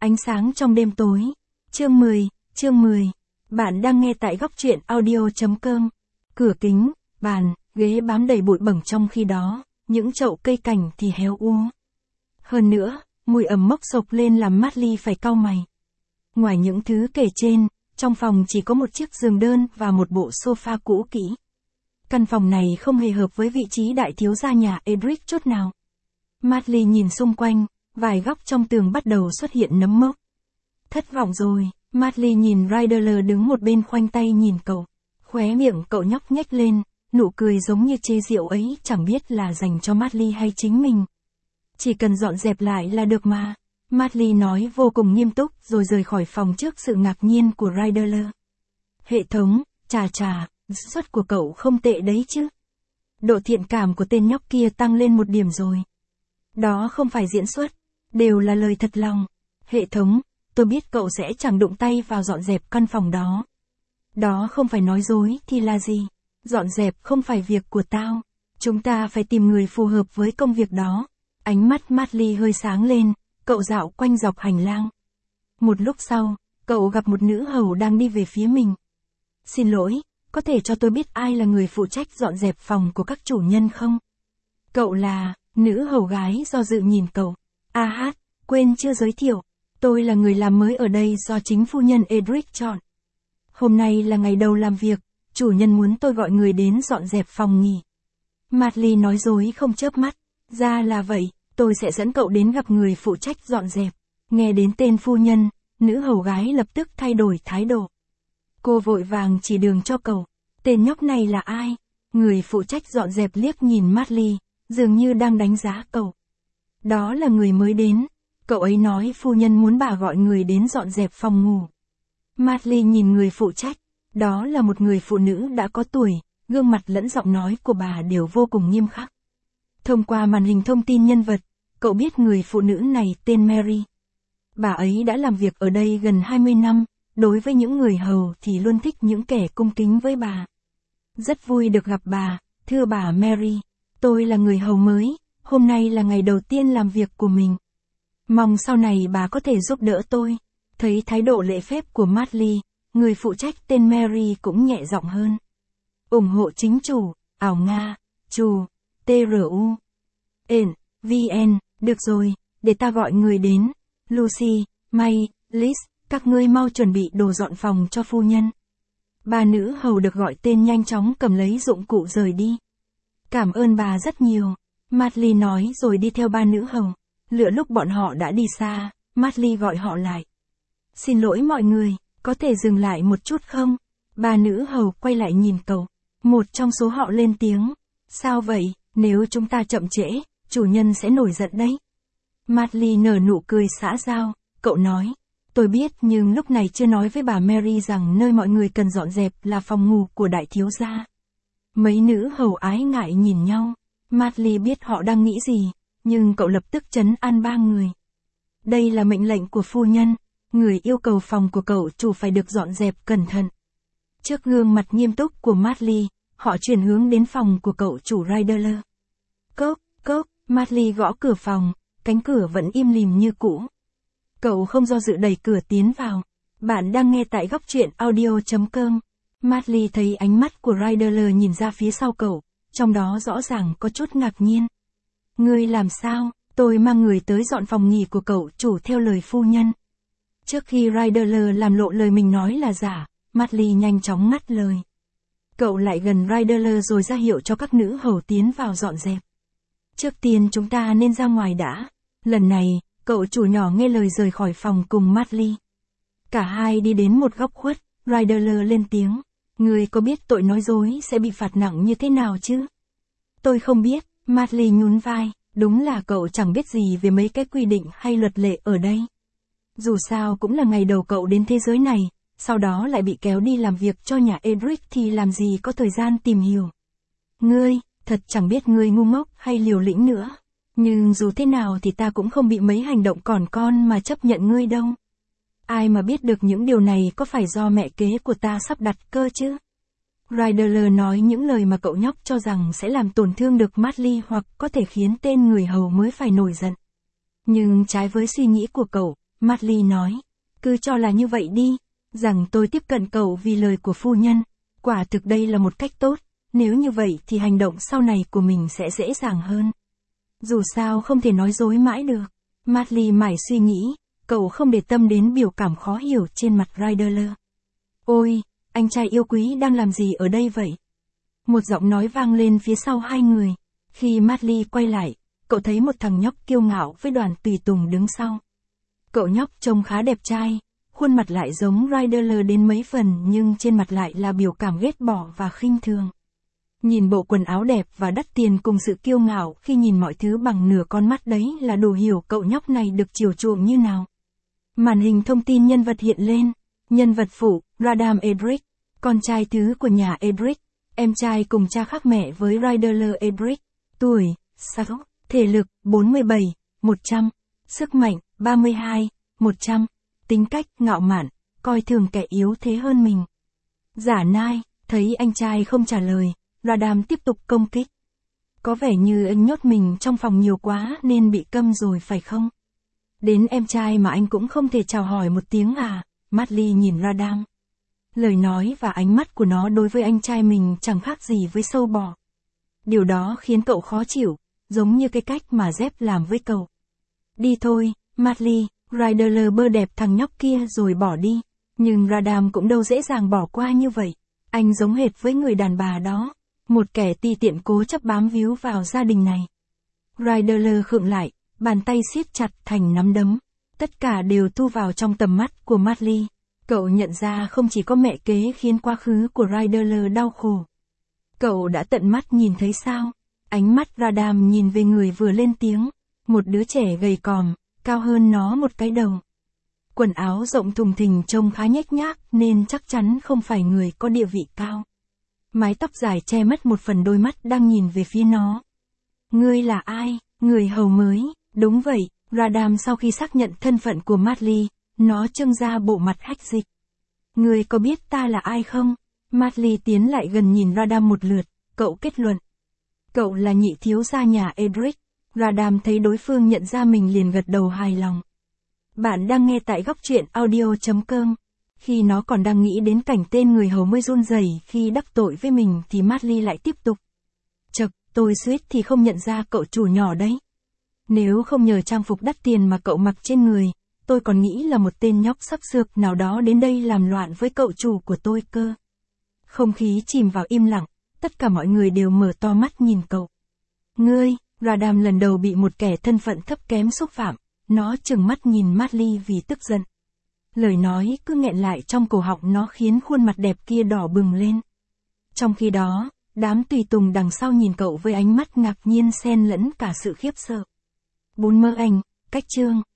Ánh sáng trong đêm tối. Chương 10. Bạn đang nghe tại góc truyện audio.com. Cửa kính, bàn, ghế bám đầy bụi bẩn trong khi đó, những chậu cây cảnh thì héo úa. Hơn nữa, mùi ẩm mốc sộc lên làm Madly phải cau mày. Ngoài những thứ kể trên, trong phòng chỉ có một chiếc giường đơn và một bộ sofa cũ kỹ. Căn phòng này không hề hợp với vị trí đại thiếu gia nhà Edric chút nào. Madly nhìn xung quanh, vài góc trong tường bắt đầu xuất hiện nấm mốc. Thất vọng rồi, Madly nhìn Ryder đứng một bên khoanh tay nhìn cậu. Khóe miệng cậu nhóc nhếch lên, nụ cười giống như chê rượu ấy chẳng biết là dành cho Madly hay chính mình. Chỉ cần dọn dẹp lại là được mà. Madly nói vô cùng nghiêm túc rồi rời khỏi phòng trước sự ngạc nhiên của Ryder. Hệ thống, chà, suất của cậu không tệ đấy chứ. Độ thiện cảm của tên nhóc kia tăng lên một điểm rồi. Đó không phải diễn xuất, đều là lời thật lòng. Hệ thống, tôi biết cậu sẽ chẳng đụng tay vào dọn dẹp căn phòng đó. Đó không phải nói dối thì là gì? Dọn dẹp không phải việc của tao. Chúng ta phải tìm người phù hợp với công việc đó. Ánh mắt Madly hơi sáng lên, cậu dạo quanh dọc hành lang. Một lúc sau, cậu gặp một nữ hầu đang đi về phía mình. Xin lỗi, có thể cho tôi biết ai là người phụ trách dọn dẹp phòng của các chủ nhân không? Cậu là... Nữ hầu gái do dự nhìn cậu. Quên chưa giới thiệu. Tôi là người làm mới ở đây do chính phu nhân Edric chọn. Hôm nay là ngày đầu làm việc, chủ nhân muốn tôi gọi người đến dọn dẹp phòng nghỉ. Madly nói dối không chớp mắt. Ra là vậy, tôi sẽ dẫn cậu đến gặp người phụ trách dọn dẹp. Nghe đến tên phu nhân, nữ hầu gái lập tức thay đổi thái độ. Cô vội vàng chỉ đường cho cậu. Tên nhóc này là ai? Người phụ trách dọn dẹp liếc nhìn Madly, dường như đang đánh giá cậu. Đó là người mới đến. Cậu ấy nói phu nhân muốn bà gọi người đến dọn dẹp phòng ngủ. Madly nhìn người phụ trách. Đó là một người phụ nữ đã có tuổi, gương mặt lẫn giọng nói của bà đều vô cùng nghiêm khắc. Thông qua màn hình thông tin nhân vật, cậu biết người phụ nữ này tên Mary. Bà ấy đã làm việc ở đây gần 20 năm, đối với những người hầu thì luôn thích những kẻ cung kính với bà. Rất vui được gặp bà, thưa bà Mary. Tôi là người hầu mới, hôm nay là ngày đầu tiên làm việc của mình. Mong sau này bà có thể giúp đỡ tôi. Thấy thái độ lễ phép của Madly, người phụ trách tên Mary cũng nhẹ giọng hơn. Ủng hộ chính chủ, ảo Nga, chủ, TRU, VN, được rồi, để ta gọi người đến. Lucy, May, Liz, các ngươi mau chuẩn bị đồ dọn phòng cho phu nhân. Bà nữ hầu được gọi tên nhanh chóng cầm lấy dụng cụ rời đi. Cảm ơn bà rất nhiều, Madly nói rồi đi theo ba nữ hầu. Lựa lúc bọn họ đã đi xa, Madly gọi họ lại. Xin lỗi mọi người, có thể dừng lại một chút không? Ba nữ hầu quay lại nhìn cậu. Một trong số họ lên tiếng. Sao vậy, nếu chúng ta chậm trễ, chủ nhân sẽ nổi giận đấy. Madly nở nụ cười xã giao, cậu nói. Tôi biết nhưng lúc này chưa nói với bà Mary rằng nơi mọi người cần dọn dẹp là phòng ngủ của đại thiếu gia. Mấy nữ hầu ái ngại nhìn nhau. Madly biết họ đang nghĩ gì, nhưng cậu lập tức trấn an ba người. Đây là mệnh lệnh của phu nhân, người yêu cầu phòng của cậu chủ phải được dọn dẹp cẩn thận. Trước gương mặt nghiêm túc của Madly, họ chuyển hướng đến phòng của cậu chủ Ryder. Cốc, Madly gõ cửa phòng, cánh cửa vẫn im lìm như cũ. Cậu không do dự đẩy cửa tiến vào. Bạn đang nghe tại góc truyện audio.com. Madly thấy ánh mắt của Ryder nhìn ra phía sau cậu, trong đó rõ ràng có chút ngạc nhiên. Ngươi làm sao? Tôi mang người tới dọn phòng nghỉ của cậu chủ theo lời phu nhân. Trước khi Ryder làm lộ lời mình nói là giả, Madly nhanh chóng ngắt lời. Cậu lại gần Ryder rồi ra hiệu cho các nữ hầu tiến vào dọn dẹp. Trước tiên chúng ta nên ra ngoài đã. Lần này, cậu chủ nhỏ nghe lời rời khỏi phòng cùng Madly. Cả hai đi đến một góc khuất, Ryder lên tiếng. Ngươi có biết tội nói dối sẽ bị phạt nặng như thế nào chứ? Tôi không biết, Madly nhún vai, đúng là cậu chẳng biết gì về mấy cái quy định hay luật lệ ở đây. Dù sao cũng là ngày đầu cậu đến thế giới này, sau đó lại bị kéo đi làm việc cho nhà Edric thì làm gì có thời gian tìm hiểu. Ngươi, thật chẳng biết ngươi ngu ngốc hay liều lĩnh nữa. Nhưng dù thế nào thì ta cũng không bị mấy hành động còn con mà chấp nhận ngươi đâu. Ai mà biết được những điều này có phải do mẹ kế của ta sắp đặt cơ chứ? Ryder nói những lời mà cậu nhóc cho rằng sẽ làm tổn thương được Madly hoặc có thể khiến tên người hầu mới phải nổi giận. Nhưng trái với suy nghĩ của cậu, Madly nói. Cứ cho là như vậy đi, rằng tôi tiếp cận cậu vì lời của phu nhân. Quả thực đây là một cách tốt, nếu như vậy thì hành động sau này của mình sẽ dễ dàng hơn. Dù sao không thể nói dối mãi được. Madly mải suy nghĩ, cậu không để tâm đến biểu cảm khó hiểu trên mặt Ryder. Ôi, anh trai yêu quý đang làm gì ở đây vậy? Một giọng nói vang lên phía sau hai người. Khi Madly quay lại, cậu thấy một thằng nhóc kiêu ngạo với đoàn tùy tùng đứng sau. Cậu nhóc trông khá đẹp trai, khuôn mặt lại giống Ryder đến mấy phần nhưng trên mặt lại là biểu cảm ghét bỏ và khinh thường. Nhìn bộ quần áo đẹp và đắt tiền cùng sự kiêu ngạo khi nhìn mọi thứ bằng nửa con mắt đấy là đủ hiểu cậu nhóc này được chiều chuộng như nào. Màn hình thông tin nhân vật hiện lên. Nhân vật phụ, Radam Edric, con trai thứ của nhà Edric, em trai cùng cha khác mẹ với Ryder Edric, tuổi, 6, thể lực, 47, 100, sức mạnh, 32, 100, tính cách, ngạo mạn, coi thường kẻ yếu thế hơn mình. Giả nai, thấy anh trai không trả lời, Radam tiếp tục công kích. Có vẻ như anh nhốt mình trong phòng nhiều quá nên bị câm rồi phải không? Đến em trai mà anh cũng không thể chào hỏi một tiếng à? Madly nhìn Radam. Lời nói và ánh mắt của nó đối với anh trai mình chẳng khác gì với sâu bọ. Điều đó khiến cậu khó chịu, giống như cái cách mà Jeff làm với cậu. Đi thôi, Madly, Ryder bơ đẹp thằng nhóc kia rồi bỏ đi. Nhưng Radam cũng đâu dễ dàng bỏ qua như vậy. Anh giống hệt với người đàn bà đó. Một kẻ ti tiện cố chấp bám víu vào gia đình này. Ryder khựng lại, bàn tay siết chặt thành nắm đấm. Tất cả đều thu vào trong tầm mắt của Madly. Cậu nhận ra không chỉ có mẹ kế khiến quá khứ của Ryder đau khổ. Cậu đã tận mắt nhìn thấy sao? Ánh mắt Radam nhìn về người vừa lên tiếng. Một đứa trẻ gầy còm, cao hơn nó một cái đầu. Quần áo rộng thùng thình trông khá nhếch nhác nên chắc chắn không phải người có địa vị cao. Mái tóc dài che mất một phần đôi mắt đang nhìn về phía nó. Ngươi là ai? Người hầu mới? Đúng vậy, Radam sau khi xác nhận thân phận của Madly, nó trưng ra bộ mặt hách dịch. Ngươi có biết ta là ai không? Madly tiến lại gần nhìn Radam một lượt, cậu kết luận. Cậu là nhị thiếu gia nhà Edric. Radam thấy đối phương nhận ra mình liền gật đầu hài lòng. Bạn đang nghe tại góc truyện audio.com. Khi nó còn đang nghĩ đến cảnh tên người hầu mới run rẩy khi đắc tội với mình thì Madly lại tiếp tục. Chậc, tôi suýt thì không nhận ra cậu chủ nhỏ đấy. Nếu không nhờ trang phục đắt tiền mà cậu mặc trên người, tôi còn nghĩ là một tên nhóc sắp sược nào đó đến đây làm loạn với cậu chủ của tôi cơ. Không khí chìm vào im lặng, tất cả mọi người đều mở to mắt nhìn cậu. Ngươi, Radam lần đầu bị một kẻ thân phận thấp kém xúc phạm, nó trừng mắt nhìn Madly vì tức giận. Lời nói cứ nghẹn lại trong cổ họng nó khiến khuôn mặt đẹp kia đỏ bừng lên. Trong khi đó, đám tùy tùng đằng sau nhìn cậu với ánh mắt ngạc nhiên xen lẫn cả sự khiếp sợ. 4 mơ anh, cách chương.